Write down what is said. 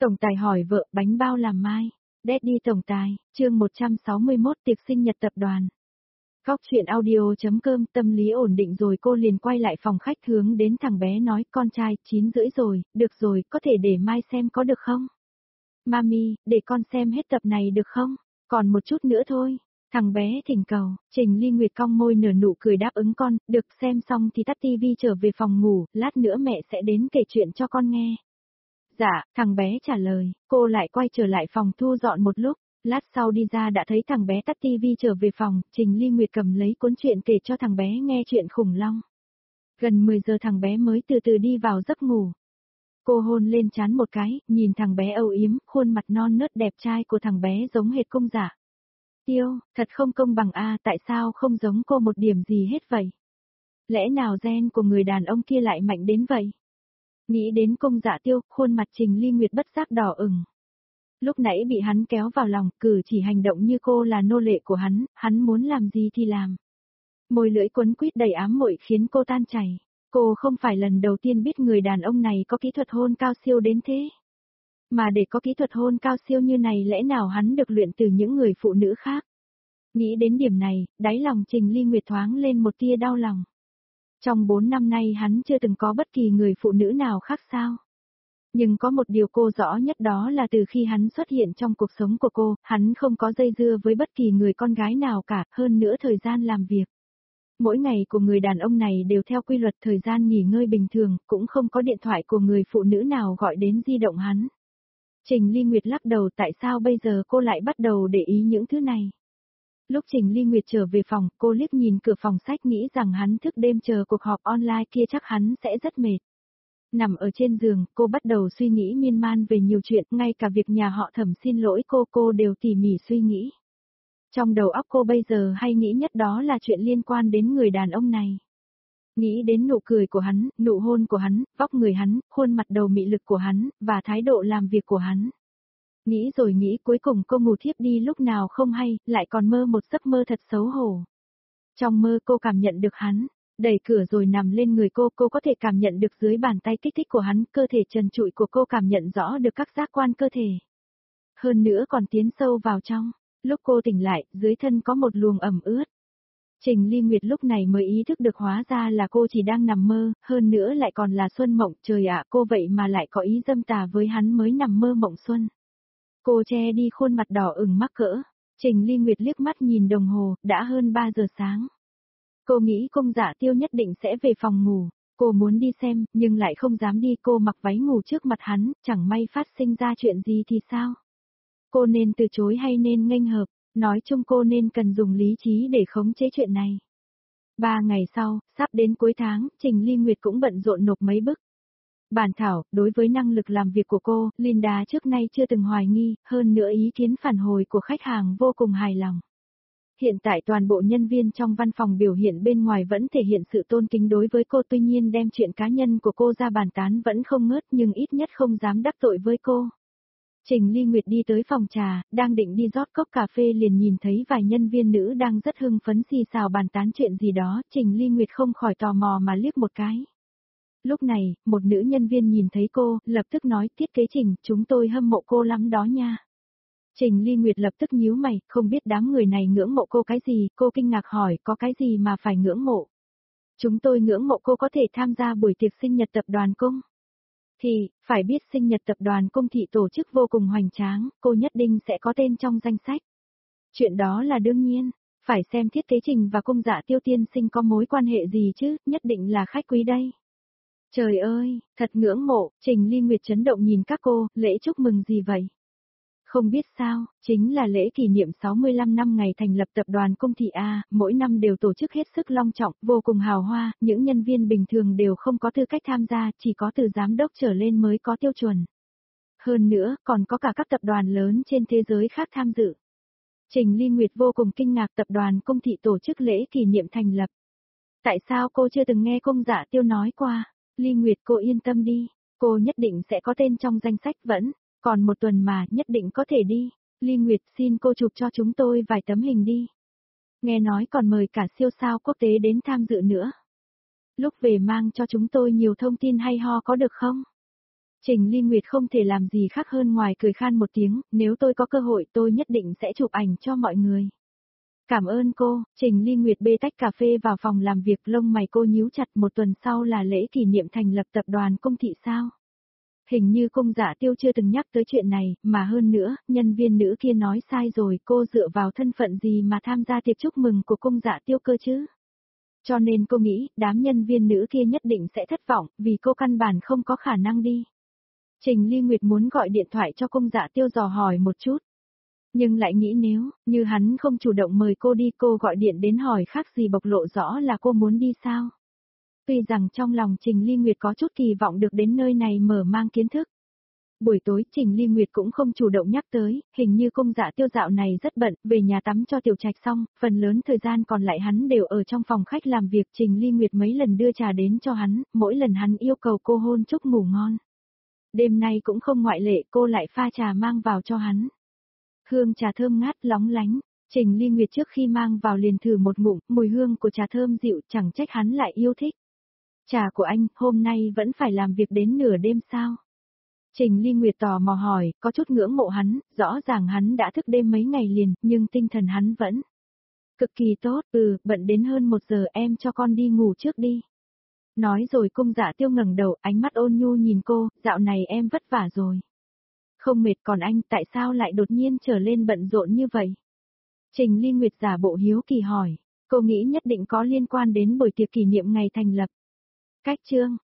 Tổng tài hỏi vợ bánh bao làm mai. Daddy tổng tài, chương 161 tiệc sinh nhật tập đoàn. Góc chuyện audio.com tâm lý ổn định rồi cô liền quay lại phòng khách hướng đến thằng bé nói con trai 9:30 rồi, được rồi, có thể để mai xem có được không? Mami, để con xem hết tập này được không? Còn một chút nữa thôi. Thằng bé thỉnh cầu, Trình Ly Nguyệt cong môi nở nụ cười đáp ứng con, được xem xong thì tắt tivi trở về phòng ngủ, lát nữa mẹ sẽ đến kể chuyện cho con nghe. Dạ, thằng bé trả lời, cô lại quay trở lại phòng thu dọn một lúc, lát sau đi ra đã thấy thằng bé tắt tivi trở về phòng, Trình Ly Nguyệt cầm lấy cuốn truyện kể cho thằng bé nghe chuyện khủng long. Gần 10 giờ thằng bé mới từ từ đi vào giấc ngủ. Cô hôn lên trán một cái, nhìn thằng bé âu yếm, khuôn mặt non nớt đẹp trai của thằng bé giống hệt công giả. Tiêu, thật không công bằng a, tại sao không giống cô một điểm gì hết vậy? Lẽ nào gen của người đàn ông kia lại mạnh đến vậy? Nghĩ đến công dạ Tiêu, khuôn mặt Trình Ly Nguyệt bất giác đỏ ửng. Lúc nãy bị hắn kéo vào lòng, cử chỉ hành động như cô là nô lệ của hắn muốn làm gì thì làm. Môi lưỡi quấn quýt đầy ám muội khiến cô tan chảy. Cô không phải lần đầu tiên biết người đàn ông này có kỹ thuật hôn cao siêu đến thế. Mà để có kỹ thuật hôn cao siêu như này lẽ nào hắn được luyện từ những người phụ nữ khác. Nghĩ đến điểm này, đáy lòng Trình Ly Nguyệt thoáng lên một tia đau lòng. Trong 4 năm nay hắn chưa từng có bất kỳ người phụ nữ nào khác sao. Nhưng có một điều cô rõ nhất đó là từ khi hắn xuất hiện trong cuộc sống của cô, hắn không có dây dưa với bất kỳ người con gái nào cả, hơn nữa thời gian làm việc. Mỗi ngày của người đàn ông này đều theo quy luật thời gian nghỉ ngơi bình thường, cũng không có điện thoại của người phụ nữ nào gọi đến di động hắn. Trình Ly Nguyệt lắc đầu tại sao bây giờ cô lại bắt đầu để ý những thứ này. Lúc Trình Ly Nguyệt trở về phòng, cô liếc nhìn cửa phòng sách nghĩ rằng hắn thức đêm chờ cuộc họp online kia chắc hắn sẽ rất mệt. Nằm ở trên giường, cô bắt đầu suy nghĩ miên man về nhiều chuyện, ngay cả việc nhà họ Thẩm xin lỗi cô đều tỉ mỉ suy nghĩ. Trong đầu óc cô bây giờ hay nghĩ nhất đó là chuyện liên quan đến người đàn ông này. Nghĩ đến nụ cười của hắn, nụ hôn của hắn, vóc người hắn, khuôn mặt đầu mị lực của hắn, và thái độ làm việc của hắn. Nghĩ rồi nghĩ cuối cùng cô ngủ thiếp đi lúc nào không hay, lại còn mơ một giấc mơ thật xấu hổ. Trong mơ cô cảm nhận được hắn, đẩy cửa rồi nằm lên người cô có thể cảm nhận được dưới bàn tay kích thích của hắn, cơ thể trần trụi của cô cảm nhận rõ được các giác quan cơ thể. Hơn nữa còn tiến sâu vào trong, lúc cô tỉnh lại, dưới thân có một luồng ẩm ướt. Trình Ly Nguyệt lúc này mới ý thức được hóa ra là cô chỉ đang nằm mơ, hơn nữa lại còn là xuân mộng, trời ạ cô vậy mà lại có ý dâm tà với hắn mới nằm mơ mộng xuân. Cô che đi khuôn mặt đỏ ửng mắc cỡ, Trình Ly Nguyệt liếc mắt nhìn đồng hồ, đã hơn 3 giờ sáng. Cô nghĩ công dạ Tiêu nhất định sẽ về phòng ngủ, cô muốn đi xem, nhưng lại không dám đi, cô mặc váy ngủ trước mặt hắn, chẳng may phát sinh ra chuyện gì thì sao? Cô nên từ chối hay nên nghênh hợp, nói chung cô nên cần dùng lý trí để khống chế chuyện này. 3 ngày sau, sắp đến cuối tháng, Trình Ly Nguyệt cũng bận rộn nộp mấy bức bản thảo, đối với năng lực làm việc của cô, Linda trước nay chưa từng hoài nghi, hơn nữa ý kiến phản hồi của khách hàng vô cùng hài lòng. Hiện tại toàn bộ nhân viên trong văn phòng biểu hiện bên ngoài vẫn thể hiện sự tôn kính đối với cô, tuy nhiên đem chuyện cá nhân của cô ra bàn tán vẫn không ngớt nhưng ít nhất không dám đắc tội với cô. Trình Ly Nguyệt đi tới phòng trà, đang định đi rót cốc cà phê liền nhìn thấy vài nhân viên nữ đang rất hưng phấn xì xào bàn tán chuyện gì đó, Trình Ly Nguyệt không khỏi tò mò mà liếc một cái. Lúc này, một nữ nhân viên nhìn thấy cô, lập tức nói thiết kế Trình, chúng tôi hâm mộ cô lắm đó nha. Trình Ly Nguyệt lập tức nhíu mày, không biết đám người này ngưỡng mộ cô cái gì, cô kinh ngạc hỏi có cái gì mà phải ngưỡng mộ. Chúng tôi ngưỡng mộ cô có thể tham gia buổi tiệc sinh nhật tập đoàn cung. Thì, phải biết sinh nhật tập đoàn cung thị tổ chức vô cùng hoành tráng, cô nhất định sẽ có tên trong danh sách. Chuyện đó là đương nhiên, phải xem thiết kế Trình và cung dạ Tiêu tiên sinh có mối quan hệ gì chứ, nhất định là khách quý đây. Trời ơi, thật ngưỡng mộ, Trình Ly Nguyệt chấn động nhìn các cô, lễ chúc mừng gì vậy? Không biết sao, chính là lễ kỷ niệm 65 năm ngày thành lập tập đoàn cung thị A, mỗi năm đều tổ chức hết sức long trọng, vô cùng hào hoa, những nhân viên bình thường đều không có tư cách tham gia, chỉ có từ giám đốc trở lên mới có tiêu chuẩn. Hơn nữa, còn có cả các tập đoàn lớn trên thế giới khác tham dự. Trình Ly Nguyệt vô cùng kinh ngạc tập đoàn cung thị tổ chức lễ kỷ niệm thành lập. Tại sao cô chưa từng nghe cung dạ Tiêu nói qua? Ly Nguyệt cô yên tâm đi, cô nhất định sẽ có tên trong danh sách vẫn. Còn một tuần mà, nhất định có thể đi. Ly Nguyệt xin cô chụp cho chúng tôi vài tấm hình đi. Nghe nói còn mời cả siêu sao quốc tế đến tham dự nữa. Lúc về mang cho chúng tôi nhiều thông tin hay ho có được không? Trình Ly Nguyệt không thể làm gì khác hơn ngoài cười khan một tiếng, nếu tôi có cơ hội tôi nhất định sẽ chụp ảnh cho mọi người. Cảm ơn cô, Trình Ly Nguyệt bê tách cà phê vào phòng làm việc, lông mày cô nhíu chặt. Một tuần sau là lễ kỷ niệm thành lập tập đoàn Cung Thị sao? Hình như Cung Dạ Tiêu chưa từng nhắc tới chuyện này, mà hơn nữa, nhân viên nữ kia nói sai rồi, cô dựa vào thân phận gì mà tham gia tiệc chúc mừng của Cung Dạ Tiêu cơ chứ? Cho nên cô nghĩ, đám nhân viên nữ kia nhất định sẽ thất vọng, vì cô căn bản không có khả năng đi. Trình Ly Nguyệt muốn gọi điện thoại cho Cung Dạ Tiêu dò hỏi một chút. Nhưng lại nghĩ nếu, như hắn không chủ động mời cô đi, cô gọi điện đến hỏi khác gì bộc lộ rõ là cô muốn đi sao. Tuy rằng trong lòng Trình Ly Nguyệt có chút kỳ vọng được đến nơi này mở mang kiến thức. Buổi tối Trình Ly Nguyệt cũng không chủ động nhắc tới, hình như Cung Dạ Tiêu dạo này rất bận, về nhà tắm cho Tiểu Trạch xong, phần lớn thời gian còn lại hắn đều ở trong phòng khách làm việc. Trình Ly Nguyệt mấy lần đưa trà đến cho hắn, mỗi lần hắn yêu cầu cô hôn chúc ngủ ngon. Đêm nay cũng không ngoại lệ, cô lại pha trà mang vào cho hắn. Hương trà thơm ngát lóng lánh, Trình Ly Nguyệt trước khi mang vào liền thử một ngụm, mùi hương của trà thơm dịu, chẳng trách hắn lại yêu thích. Trà của anh, hôm nay vẫn phải làm việc đến nửa đêm sao? Trình Ly Nguyệt tò mò hỏi, có chút ngưỡng mộ hắn, rõ ràng hắn đã thức đêm mấy ngày liền, nhưng tinh thần hắn vẫn cực kỳ tốt. Bận đến hơn 1 giờ, em cho con đi ngủ trước đi. Nói rồi Cung Dạ Tiêu ngẩng đầu, ánh mắt ôn nhu nhìn cô, dạo này em vất vả rồi. Không mệt, còn anh tại sao lại đột nhiên trở lên bận rộn như vậy? Trình Ly Nguyệt giả bộ hiếu kỳ hỏi, cô nghĩ nhất định có liên quan đến buổi tiệc kỷ niệm ngày thành lập. Cách chương